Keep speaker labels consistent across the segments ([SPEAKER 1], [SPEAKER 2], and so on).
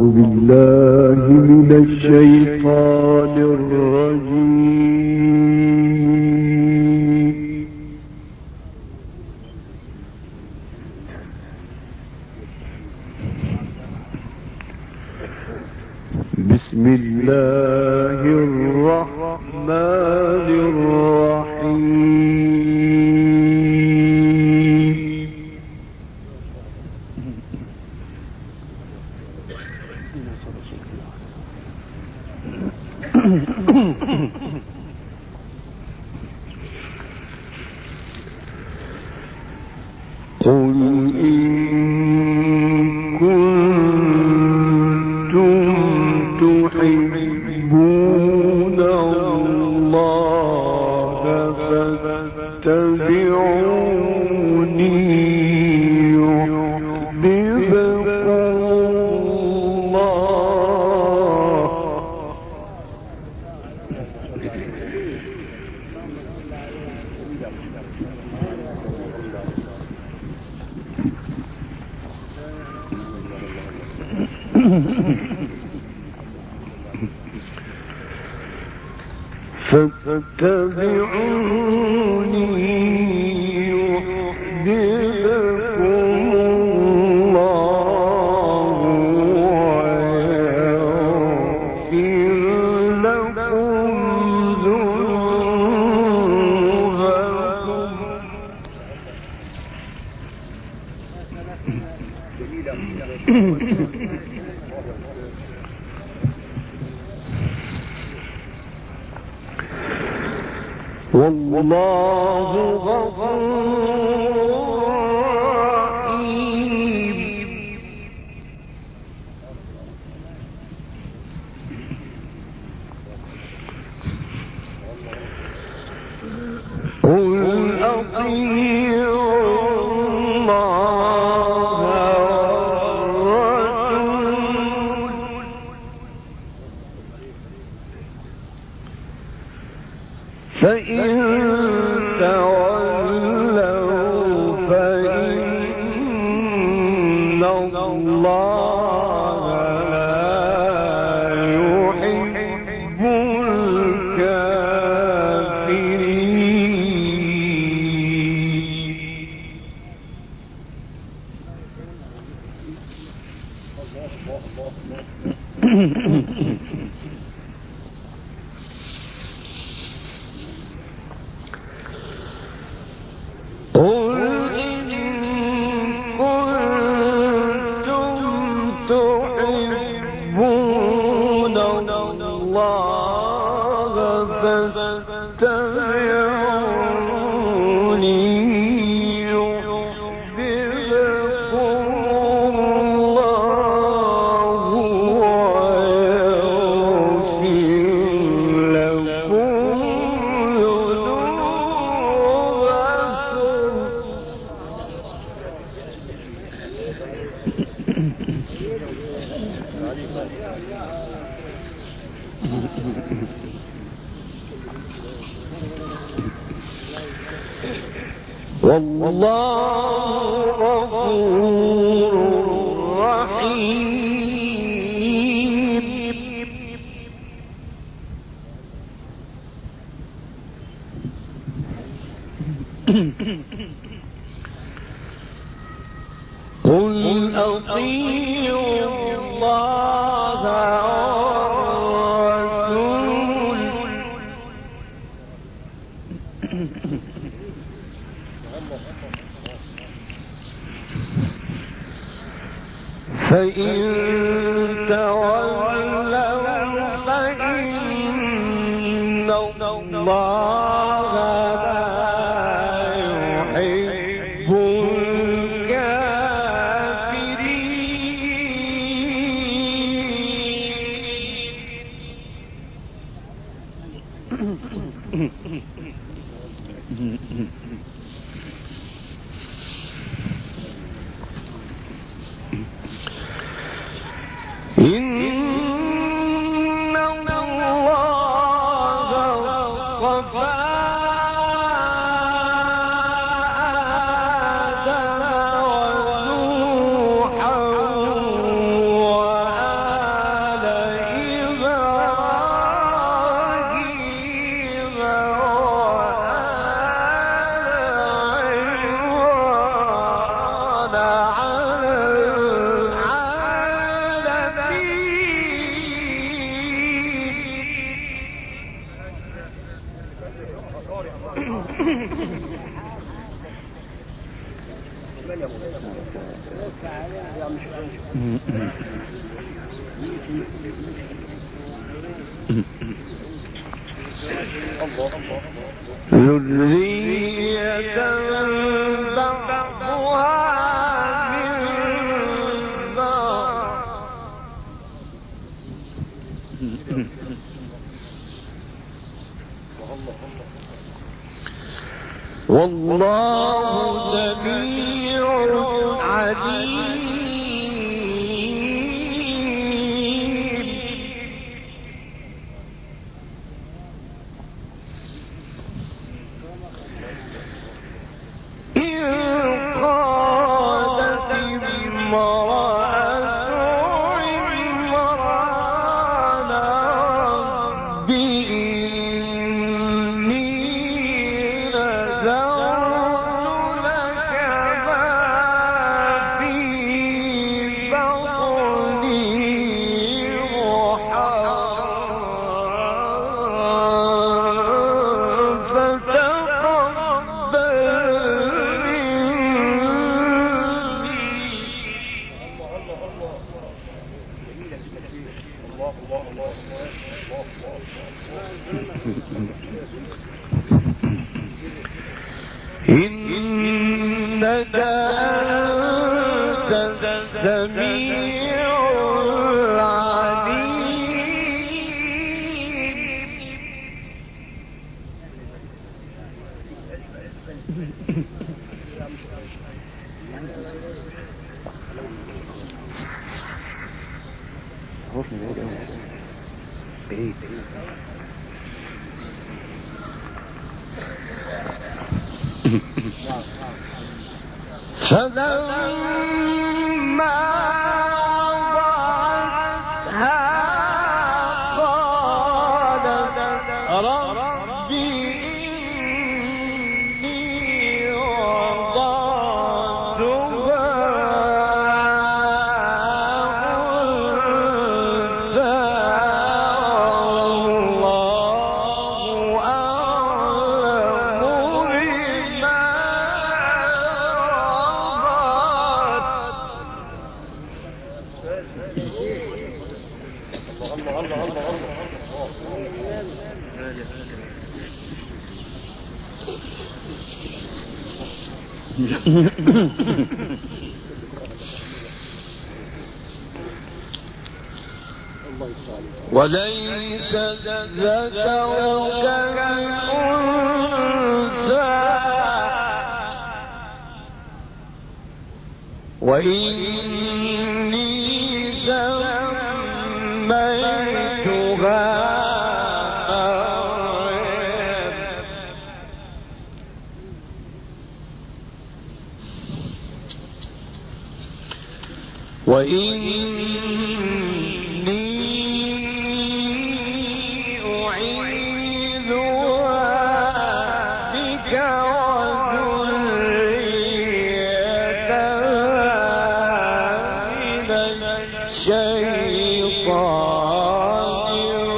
[SPEAKER 1] بالله من الشيطان الرجيم. بسم الله الرحمن الرحيم. قل إن كنتم تحبون الله فاتبعوني يحببكم الله فاتبعوني يحببكم الله ويغفر لكم ذنوبكم. والله غفور رحيم. قل أطيعوا الله والرسول فإن تولوا فإن الله لا يحب الكافرين. والله غفور رحيم. قل أطيعوا الله والرسول فإن تولوا فإن الله لا يحب الكافرين. إن الله اصطفى آدم ونوحا وآل ذرية بعضها من بعض والله سميع عليم. إنك أنت السميع العليم. فلما وضعتها قالت رب إني وضعتها أنثى والله أعلم بما وليس الذكر كالأنثى وإني سميتها وإني أعيذها بك وذريتها من الشيطان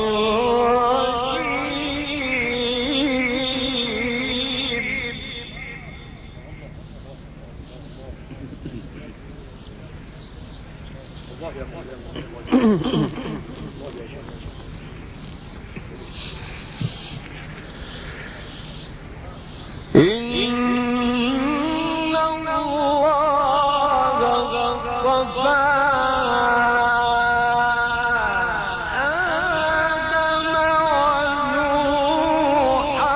[SPEAKER 1] الرجيم. إن الله اصطفى آدم ونوحا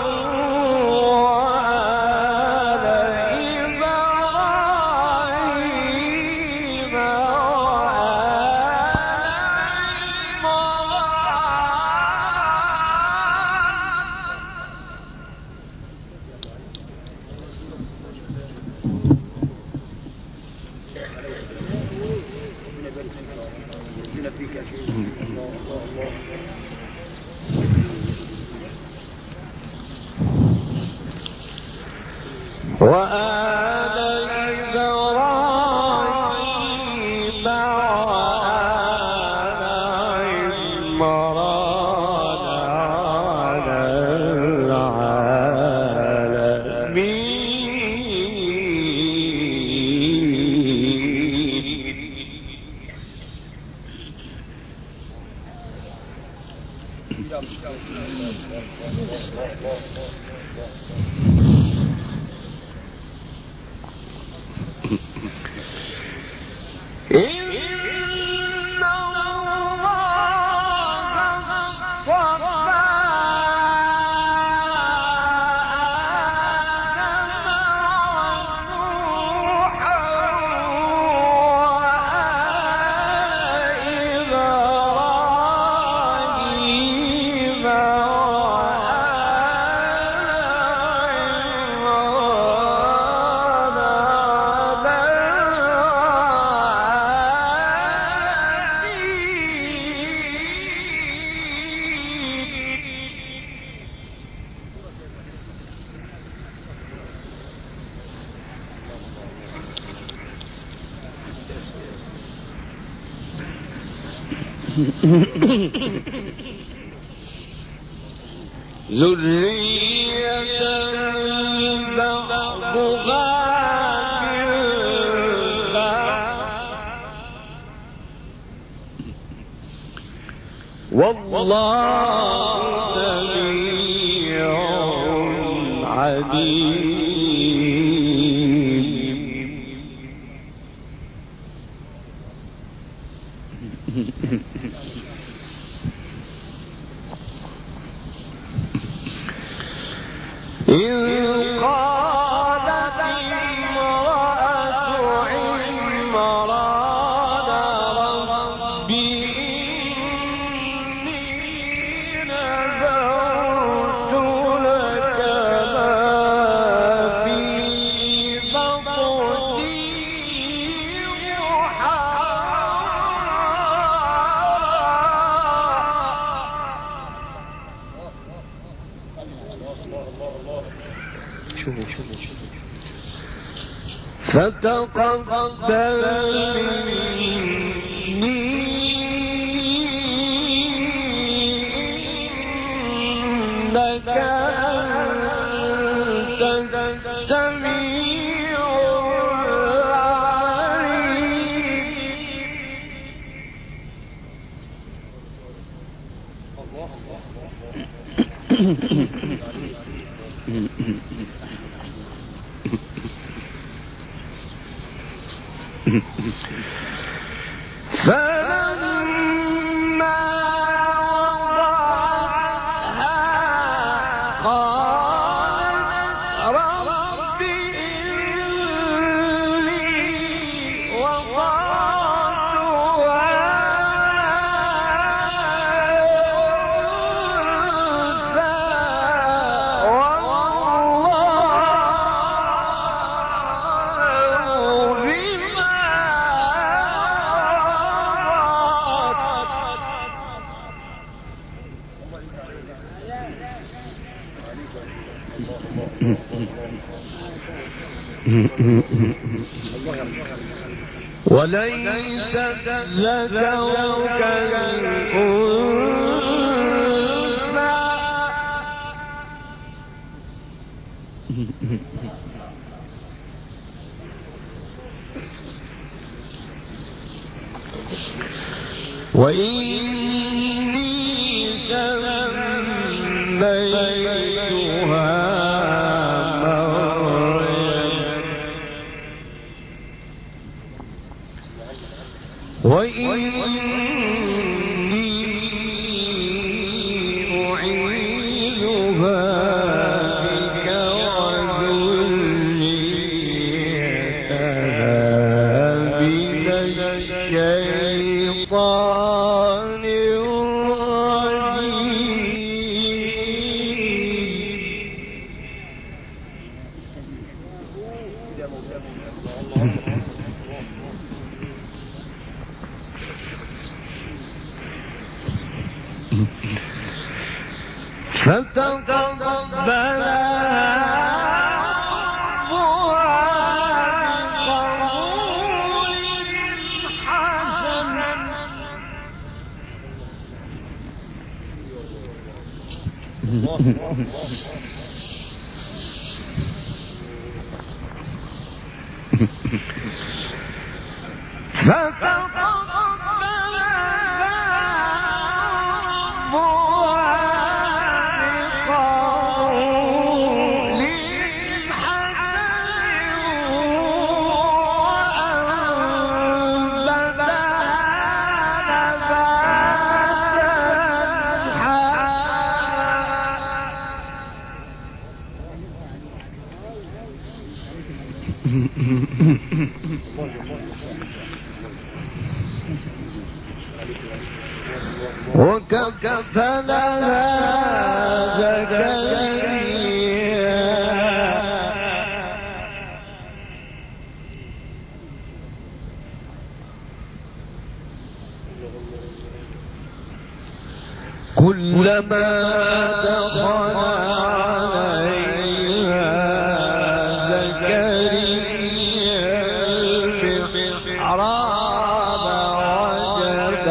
[SPEAKER 1] وآل إبراهيم وآل إبراهيم وآل عمران على العالمين. ذرية بعضها من بعض والله سميع عليم. إذ قالت امرأة عمران رب إني نذرت لك ما في بطني فتقبل مني إنك أنت السميع فلما وضعتها قالت رب إني وضعتها وليس الذكر كالأنثى وإني سميتها وإني أعيذها بك وذريتها من الشيطان الرجيم. فتقبلها بقبول حسن فتقبلها ربها وكفلها زكريا كلما دخل عليها زكريا المحراب وجد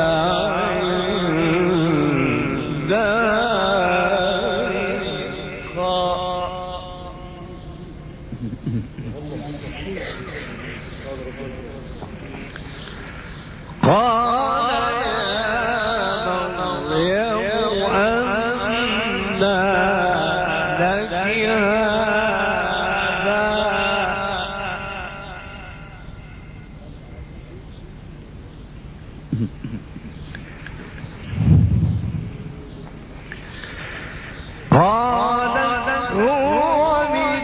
[SPEAKER 1] قال يا مريم أنى لك هذا قالت هو من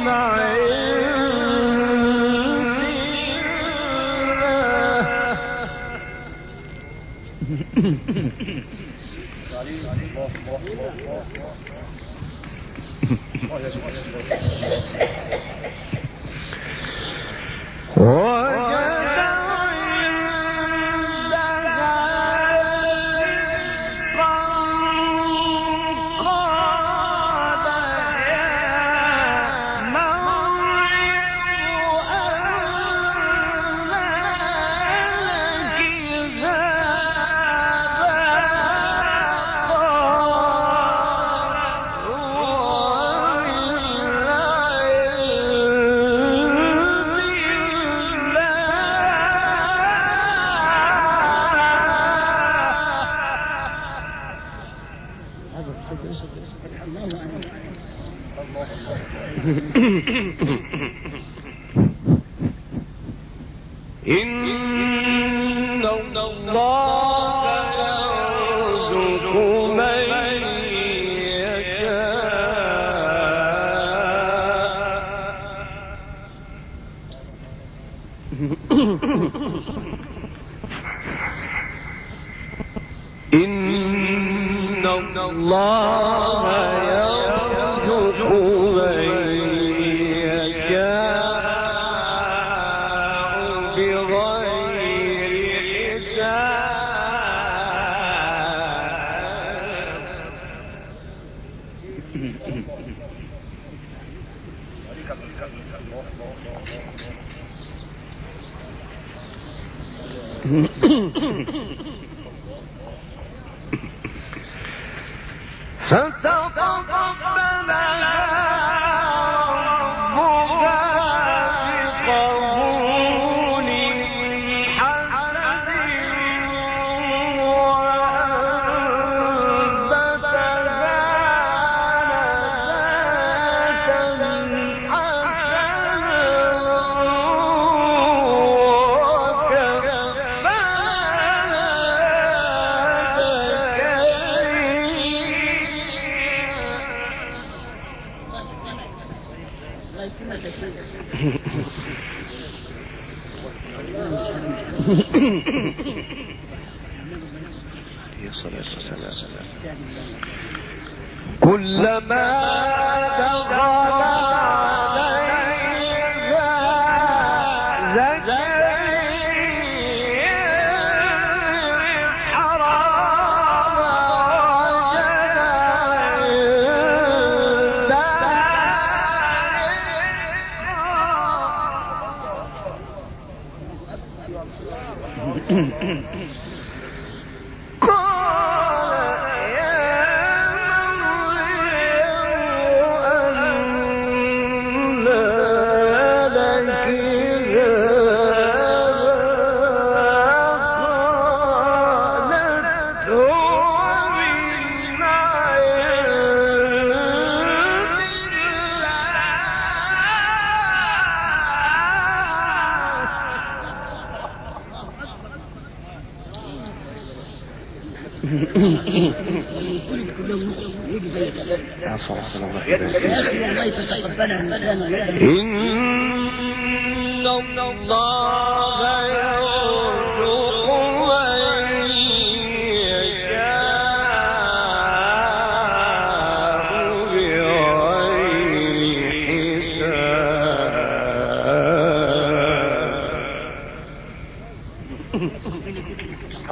[SPEAKER 1] وجد عندها رزقا قال يا مريم أنى لك إن الله يرزق من يشاء إن الله يرزق من يشاء بغير حساب فتقبلها ربها بقبول حسن وأنبتها نباتا كلما دخل عليها زكريا المحراب وجد إن الله يرزق من يشاء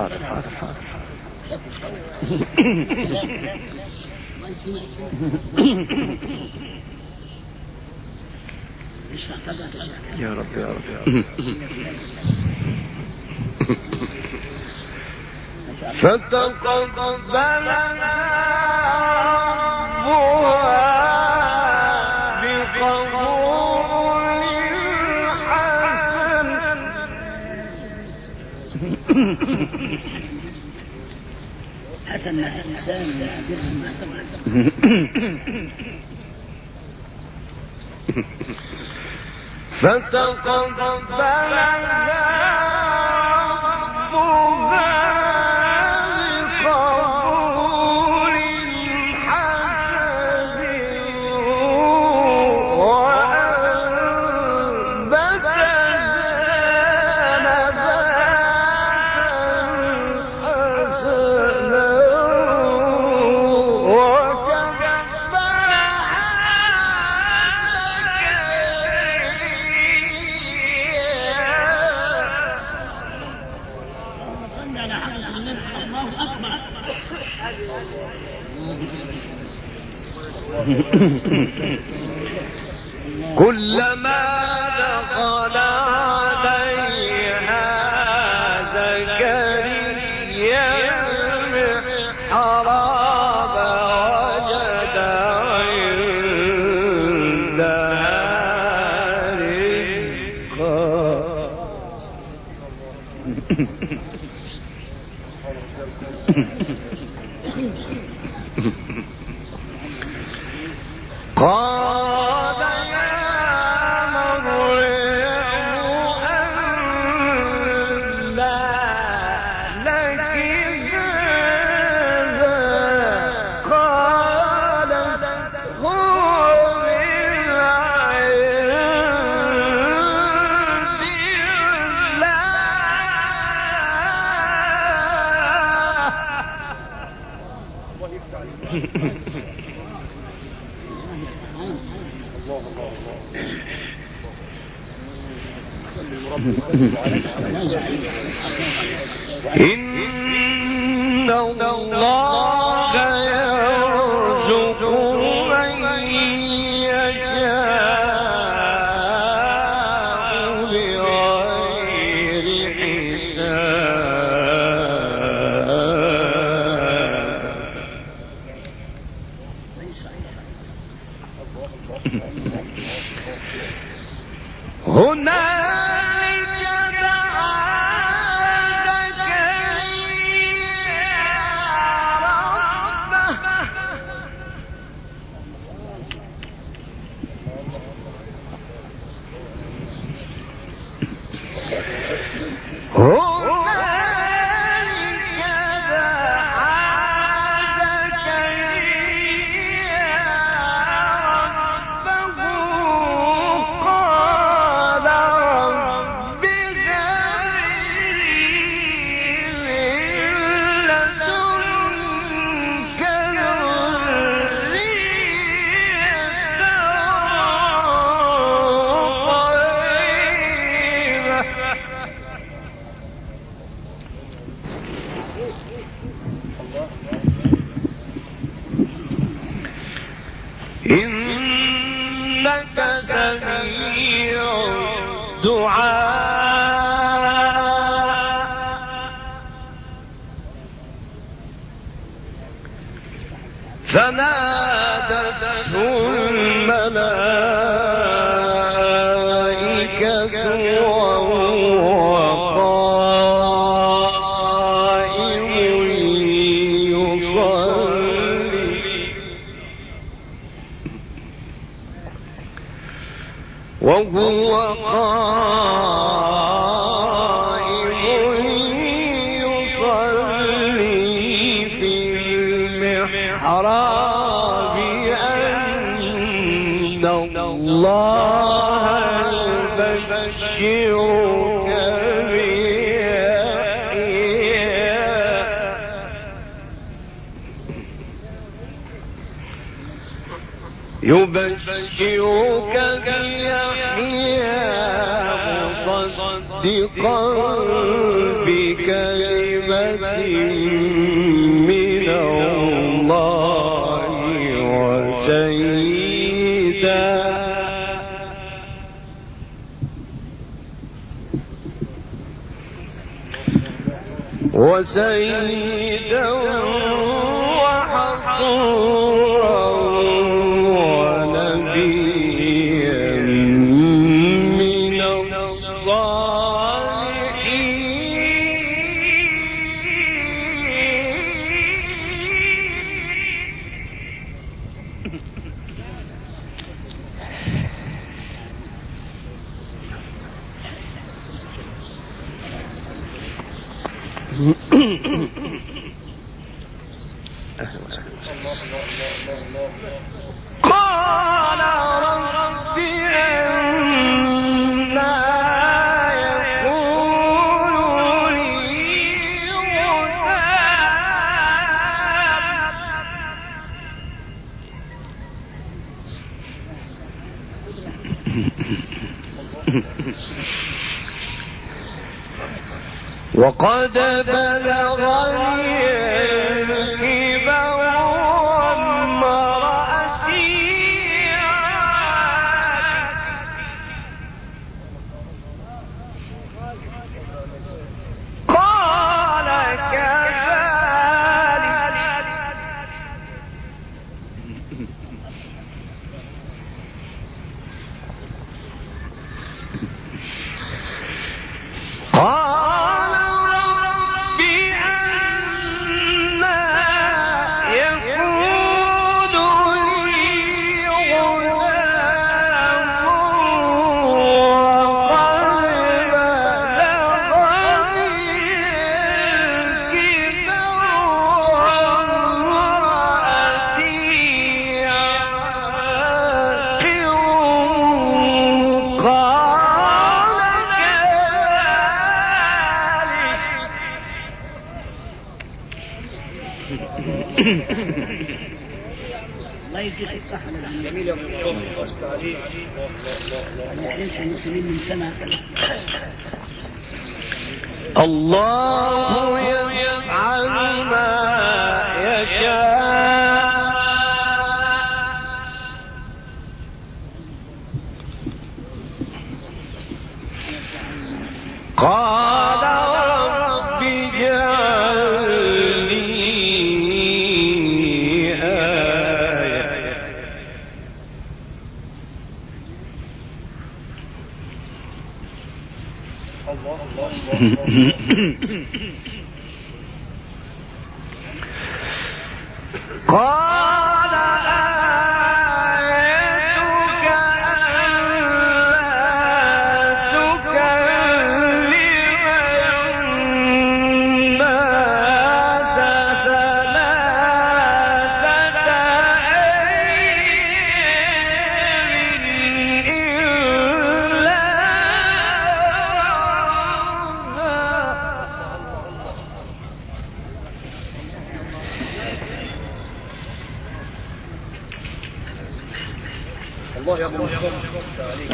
[SPEAKER 1] يا رب يا رب يا رب. فتقبلنا ربها بقبول حسن
[SPEAKER 2] حسن الإنسان يعبر ما طبعا
[SPEAKER 1] فتقبلنا ربها بقبول حسن وأنبتنا نباتا حسنا كلما دخل عليها زكريا المحراب وجد عندها رزقا قال يا مريم أنى لك هذا قالت هو من عند الله إن الله يرزق من يشاء بغير حساب هنالك دعا إنك سميع الدعاء فنادته الملائكة وهو قائم يصلي في المحراب أن الله يبشرك بيحيى مصدقا بكلمة من الله وسيدا وحصورا ونبيا من قال رب أنى يكون لي غلام وقد بلغني الكبر وامرأتي قال كذلك قال رب أنى يكون لي غلام وقد بلغني الكبر وامرأتي عاقر قال
[SPEAKER 2] الله يديك الصحة والعافية.
[SPEAKER 3] جميل يا ابو واسكت عليك.
[SPEAKER 2] ما يحرمش المسلمين من سمع.
[SPEAKER 1] الله يفعل ما يشاء قال رب اجعل لي آية قال آيتك ألا تكلم الناس ثلاثة أيام إلا
[SPEAKER 3] الله يا ابو واسكت عليك.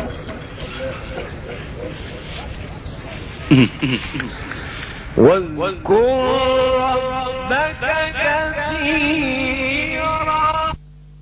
[SPEAKER 1] واذكر ربك كثيرا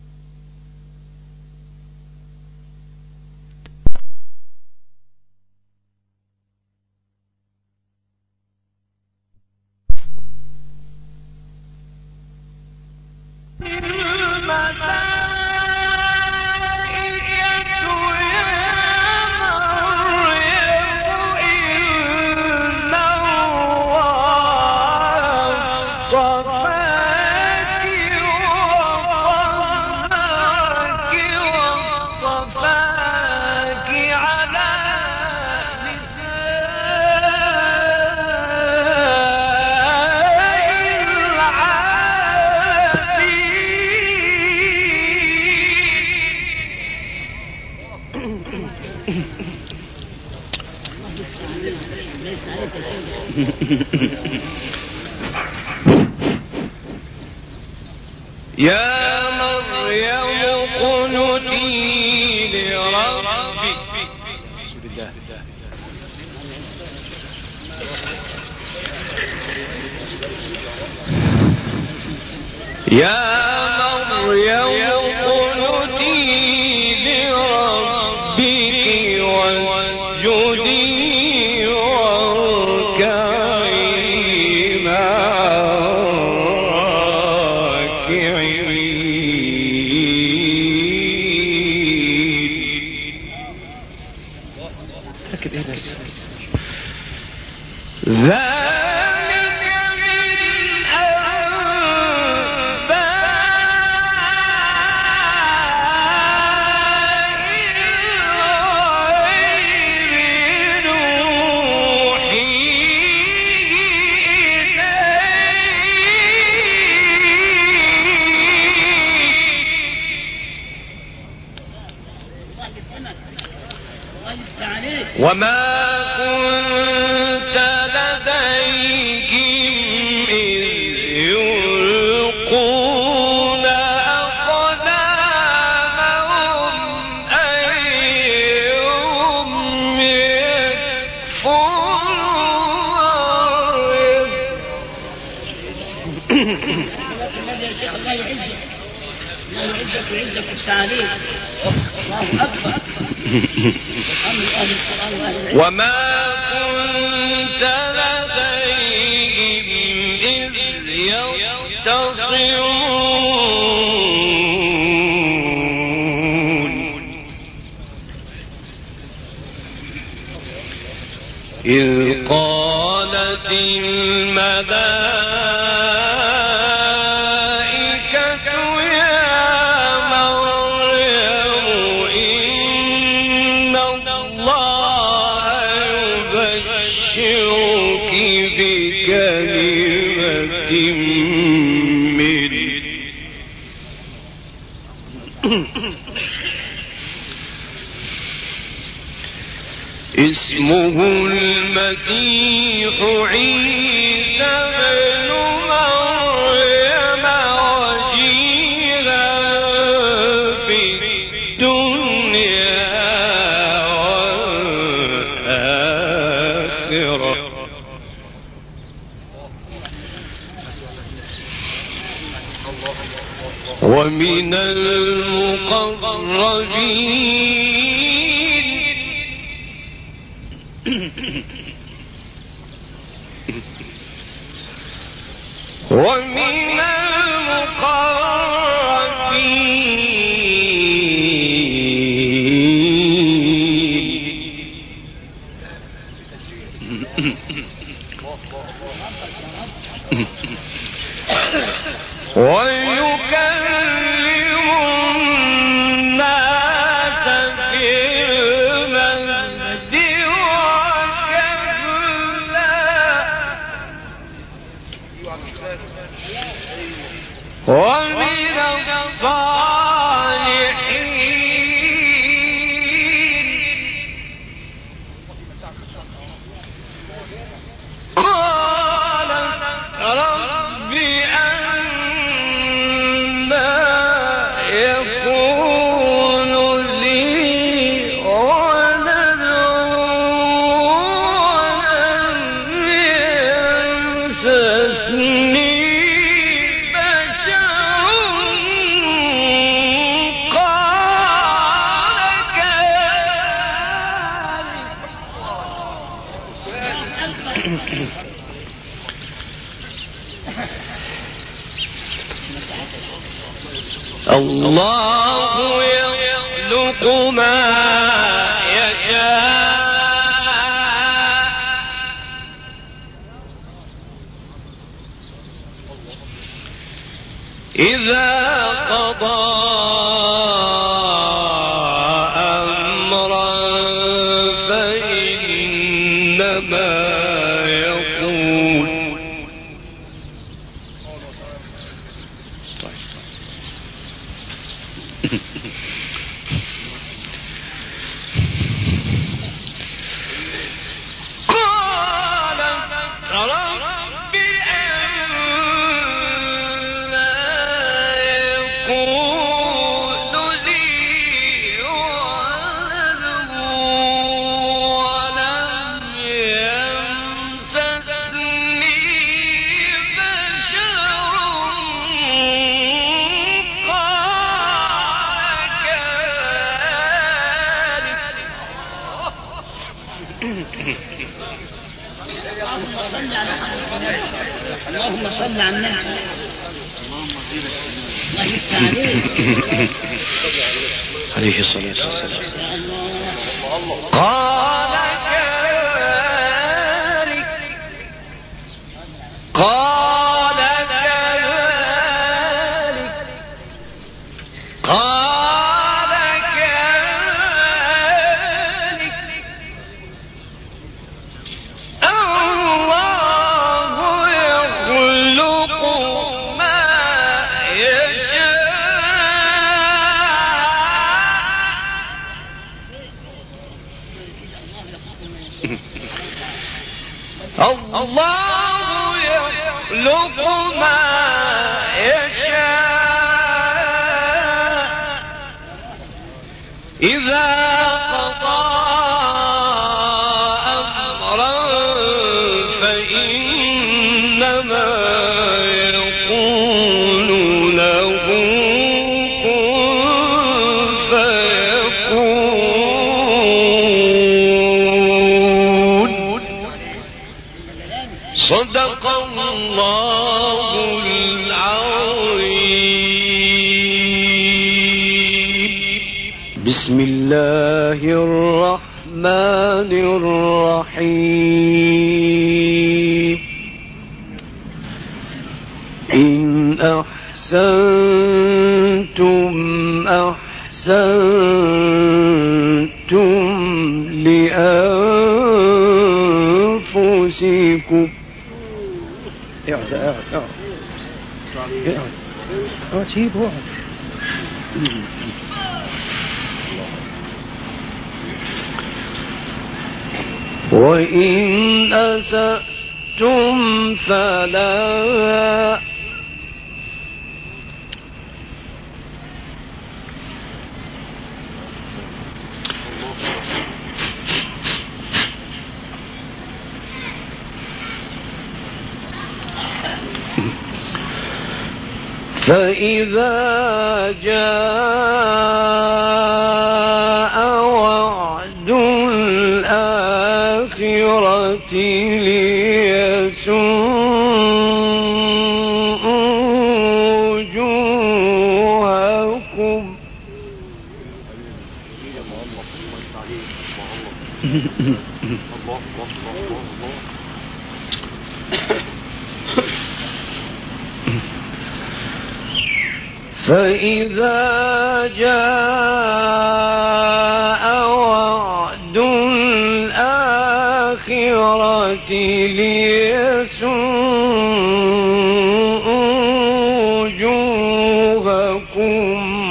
[SPEAKER 1] يا مريم اقنتي لربك يا مريم اقنتي لربك واسجدي واركعي مع ذلك من أنباء الغيب نوحيه إليك وما كنت لديهم إذ يلقون أقلامهم أيهم يكفر
[SPEAKER 2] الذي يا شيخ الله يعزك، الله يعزك ويعزك التعليم. الله أكبر.
[SPEAKER 1] وما كنت لديهم إذ يختصمون إذ قالت الملائكة يا مريم إن الله يبشرك بكلمة منه اسمه المسيح عيسى بن مريم وجيها في الدنيا والآخرة ومن المقربين ومن المقربين ويكلم الناس في المهد وكهلا ومن الصالحين قالت رب أنى يكون لي ولد ولم يمسسني الله يخلق ما يشاء إذا قضى أمرا فإنما يقول
[SPEAKER 2] نعم. الله يفتح عليك.
[SPEAKER 1] عليه الصلاة والسلام.
[SPEAKER 2] يا الله.
[SPEAKER 1] قال كذلك قال كذلك قال كذلك الله يخلق ما يشاء الله يخلق ما يشاء إذا قضى أمرا فإنما يقول له كن فيكون. صدق الله العظيم. بسم الله الرحمن الرحيم. إن أحسنتم أحسنتم لأنفسكم. وإن أسأتم فلا فإذا جاء وعد الآخرة ليسوءوا وجوهكم فإذا جاء وعد الآخرة ليسوءوا وجوهكم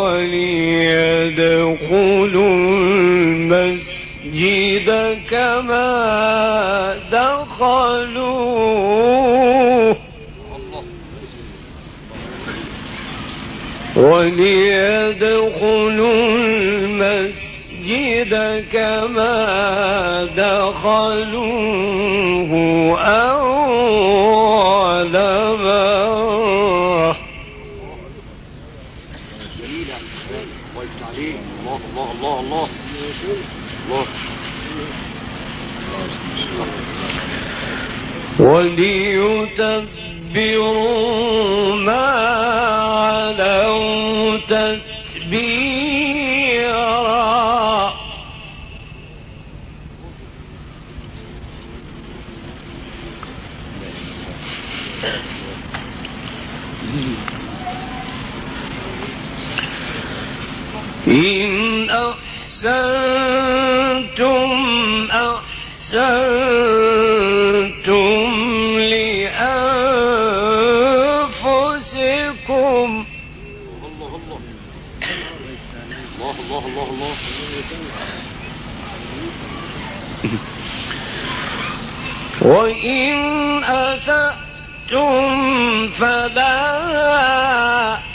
[SPEAKER 1] وليدخلوا المسجد كما دخلوه أول مرة. وليتبروا ما علوا تتبيرا. إن أحسنتم أحسنتم لأنفسكم وإن أسأتم فلا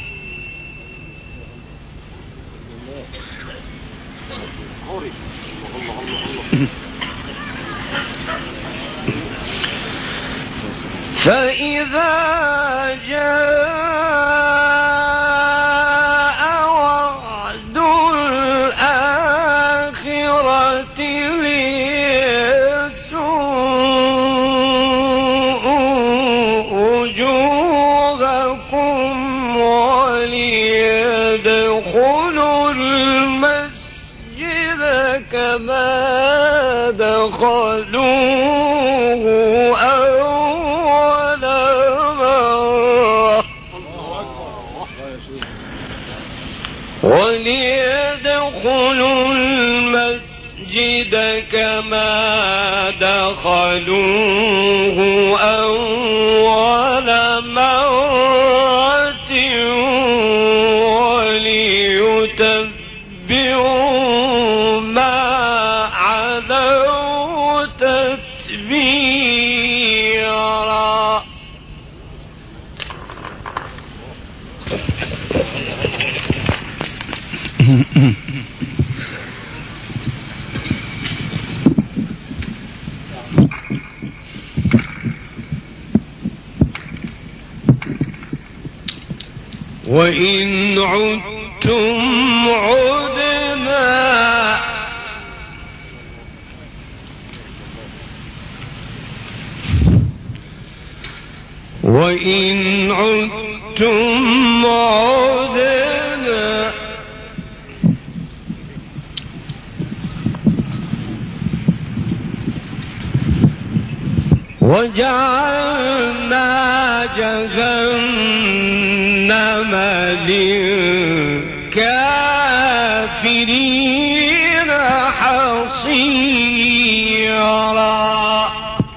[SPEAKER 1] فإذا جاء وعد الآخرة ليسوءوا وجوهكم كما دخلوه أول مرة وليدخلوا المسجد كما دخلوه أول مرة وليتبعوا ما علوا تتبيرا. وإن عدتم عدنا وإن عدتم عدنا وجعلنا جهنم للكافرين حصيرا.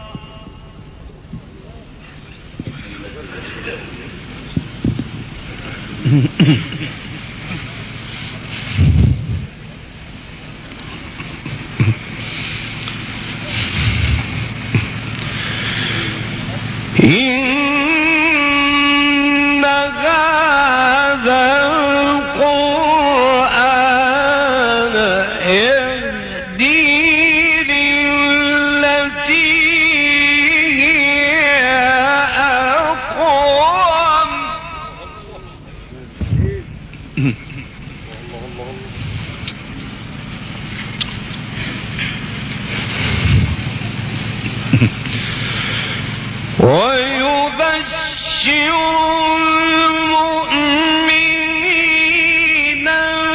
[SPEAKER 1] إن هذا القرآن يهدي للتي هي أقوم ويبشر المؤمنين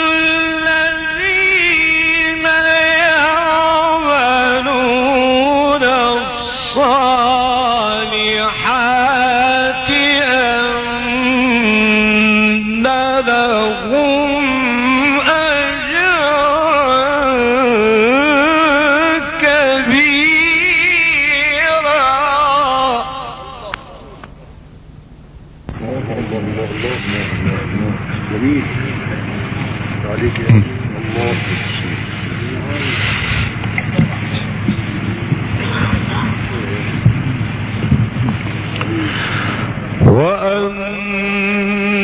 [SPEAKER 1] الذين يعملون الصالحات أن لهم أجرا كبيرا.
[SPEAKER 3] جميل عليك يا الله.
[SPEAKER 1] وأن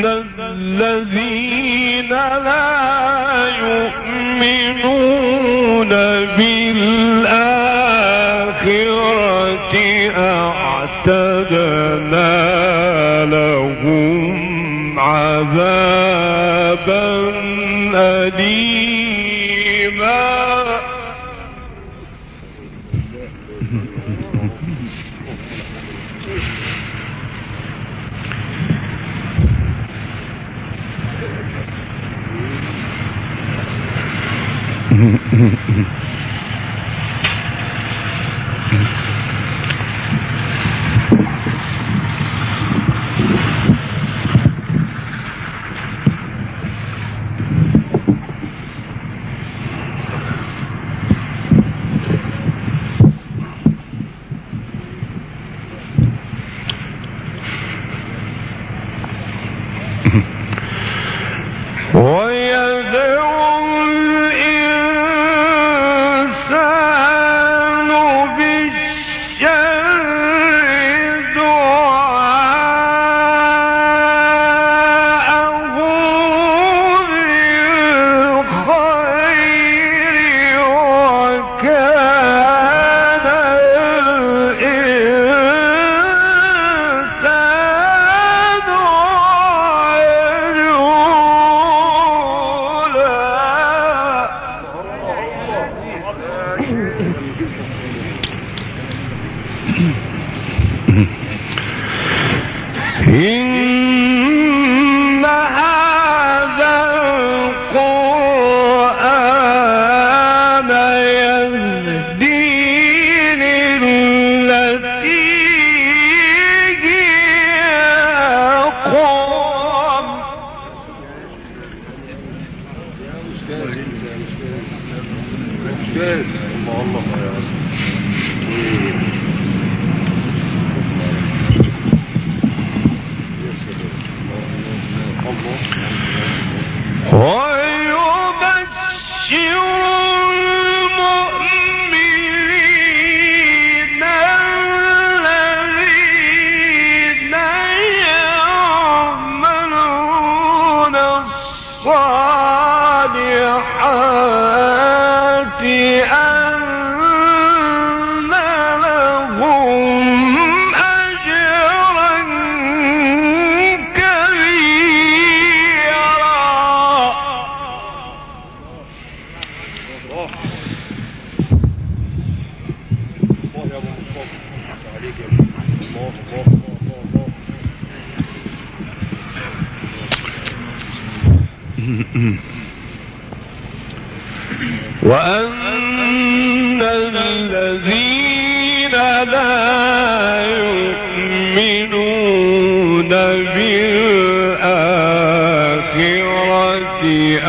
[SPEAKER 1] الذين لا يؤمنون بالآخرة أعتدنا لهم عذابا أليما. ويدعو الإنسان وأن الذين لا يؤمنون بالآخرة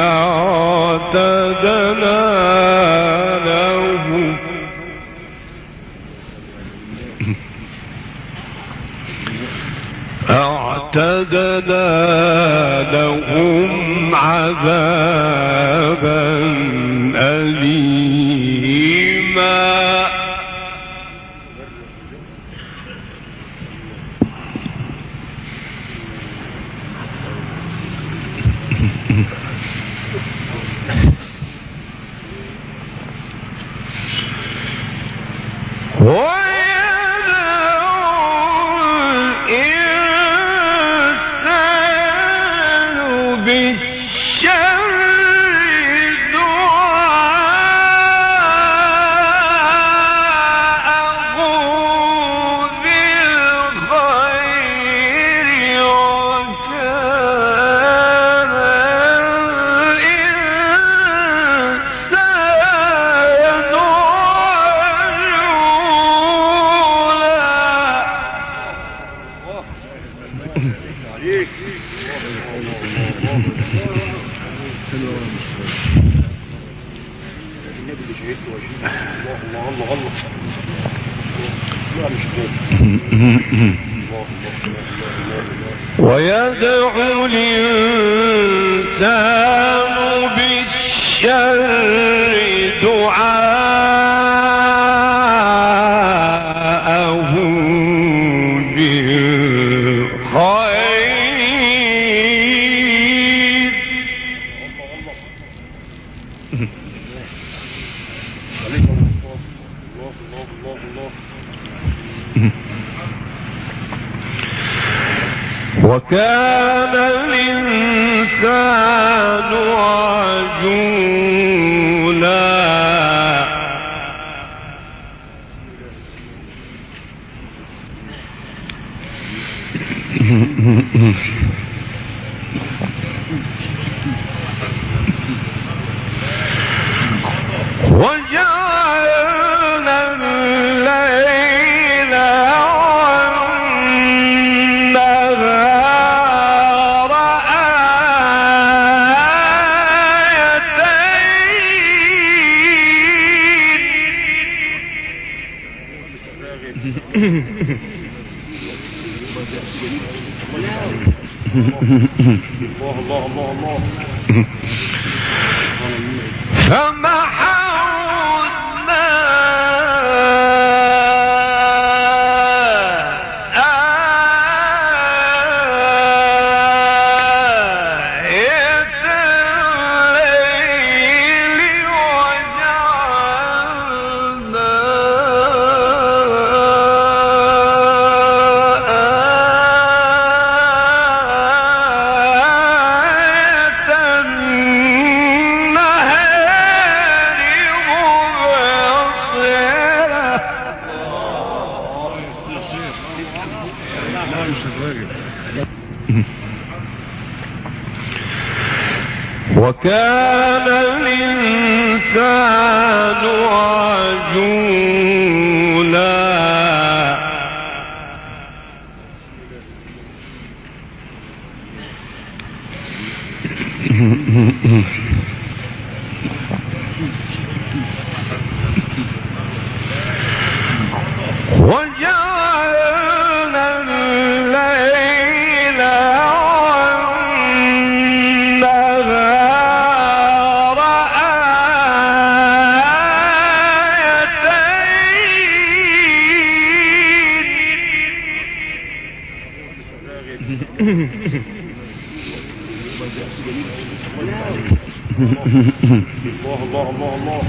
[SPEAKER 1] أعتدنا لهم عذابا أليما. ويدعو الإنسان بالشر دعاءه بالخير. وكان الإنسان عجولا. وجعلنا الليل والنهار آيتين.
[SPEAKER 3] الله الله الله.
[SPEAKER 1] فمحونا آية الليل وجعلنا وكان الإنسان عجولا. وجعلنا الليل والنهار
[SPEAKER 3] الله الله الله.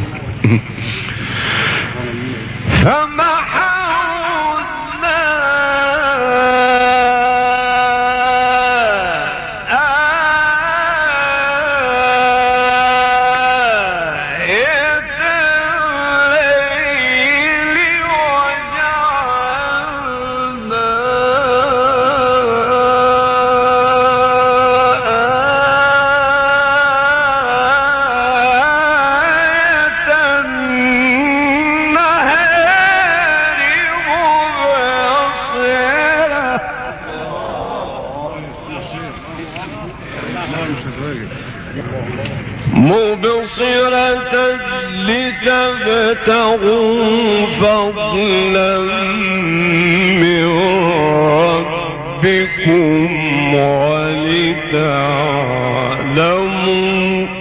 [SPEAKER 1] مبصرة لتبتغوا فضلا من ربكم ولتعلموا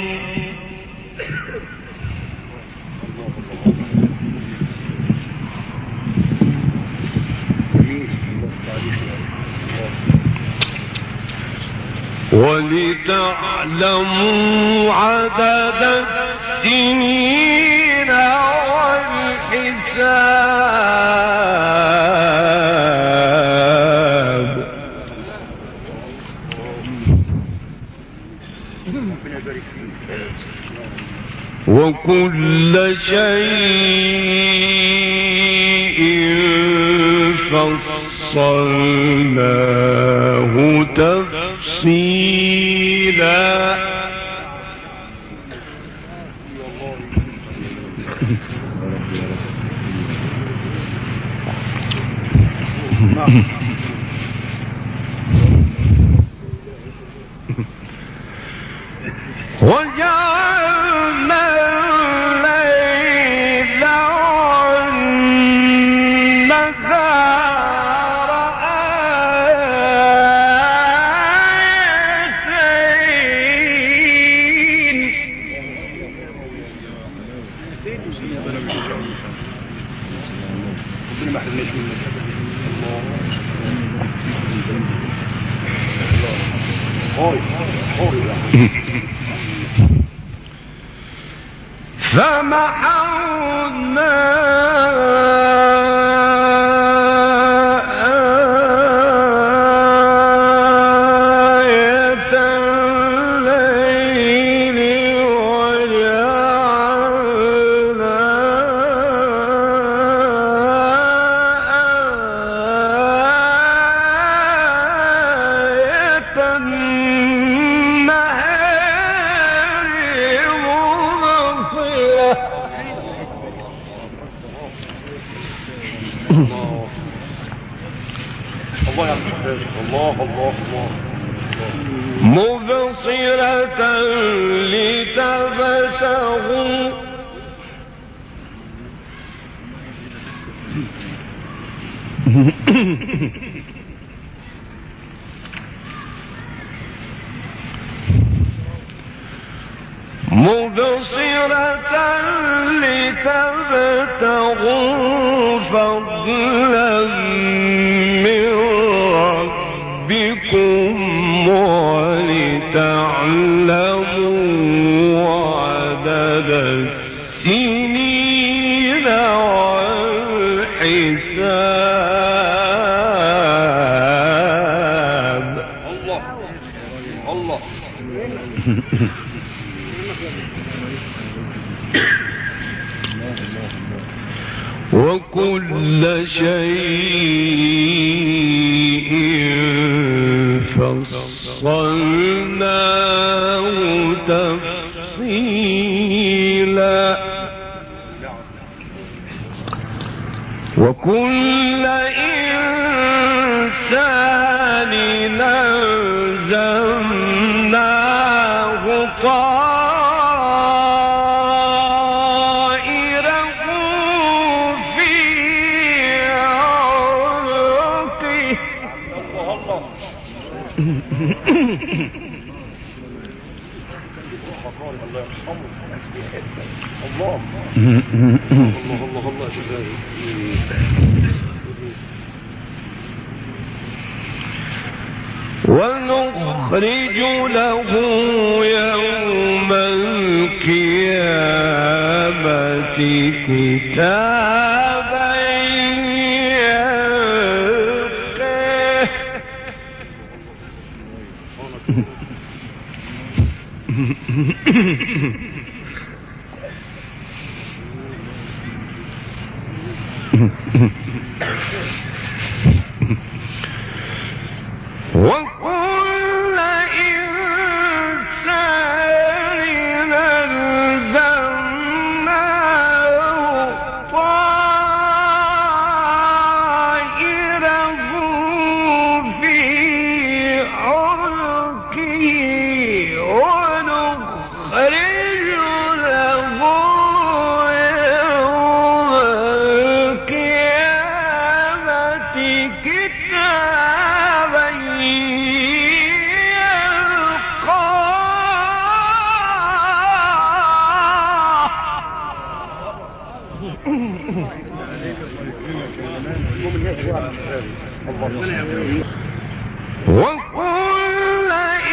[SPEAKER 1] عدد السنين والحساب وكل شيء فصلناه تفصيلا وجعلنا الليل والنهار آيتين فمحونا آية الليل وجعلنا آية النهار مبصرة
[SPEAKER 3] الله الله الله.
[SPEAKER 1] مبصرة لتبتغوا فضلا من ربكم ولتعلموا عدد السنين والحساب.
[SPEAKER 3] الله الله.
[SPEAKER 1] وكل شيء فصلناه تفصيلا وكل إنسان ألزمناه طائره في عنقه
[SPEAKER 3] الله الله الله.
[SPEAKER 1] ونخرج له يوم القيامة كتابا يلقاه وكل إنسان ألزمناه طائره في عنقه ونخرج له يوم القيامة كتابا وكل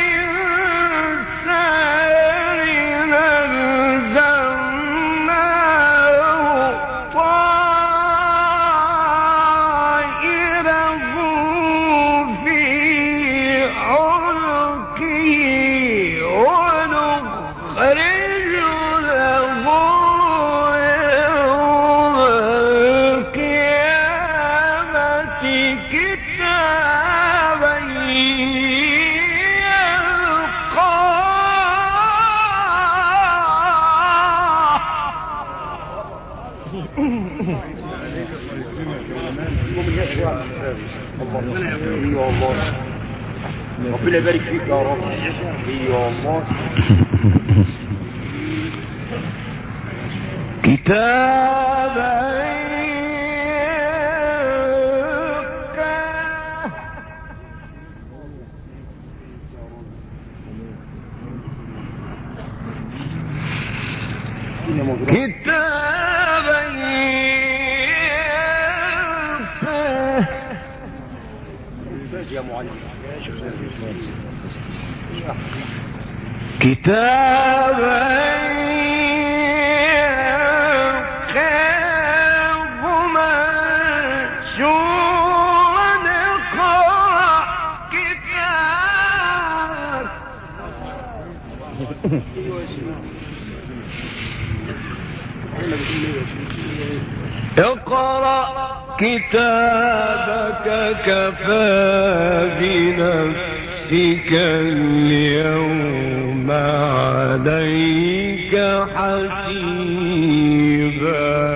[SPEAKER 1] إنسان ألزمناه طائره في عنقه ونخرج له يوم القيامة كتابا
[SPEAKER 3] ربنا يبارك فيك يا رب. يا الله
[SPEAKER 1] كتابا كتابا
[SPEAKER 3] يا معلم
[SPEAKER 1] كتابا اقرأ كتابك كفى بنفسك اليوم عليك حسيبا